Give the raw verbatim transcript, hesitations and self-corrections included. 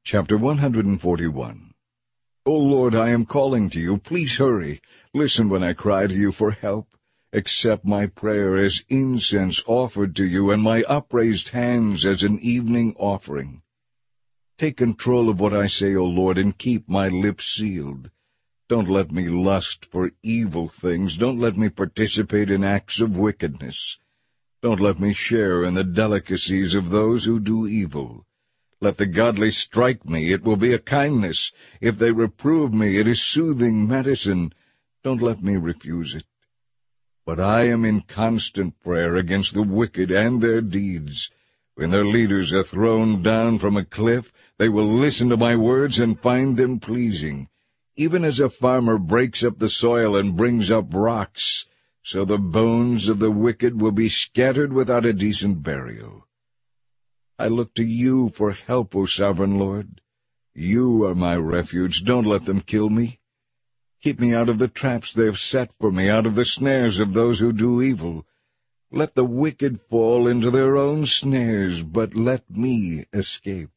Chapter one hundred forty-one. O Lord, I am calling to you. Please hurry. Listen when I cry to you for help. Accept my prayer as incense offered to you, and my upraised hands as an evening offering. Take control of what I say, O Lord, and keep my lips sealed. Don't let me lust for evil things. Don't let me participate in acts of wickedness. Don't let me share in the delicacies of those who do evil. Let the godly strike me, it will be a kindness. If they reprove me, it is soothing medicine. Don't let me refuse it. But I am in constant prayer against the wicked and their deeds. When their leaders are thrown down from a cliff, they will listen to my words and find them pleasing. Even as a farmer breaks up the soil and brings up rocks, so the bones of the wicked will be scattered without a decent burial. I look to you for help, O sovereign Lord. You are my refuge. Don't let them kill me. Keep me out of the traps they have set for me, out of the snares of those who do evil. Let the wicked fall into their own snares, but let me escape.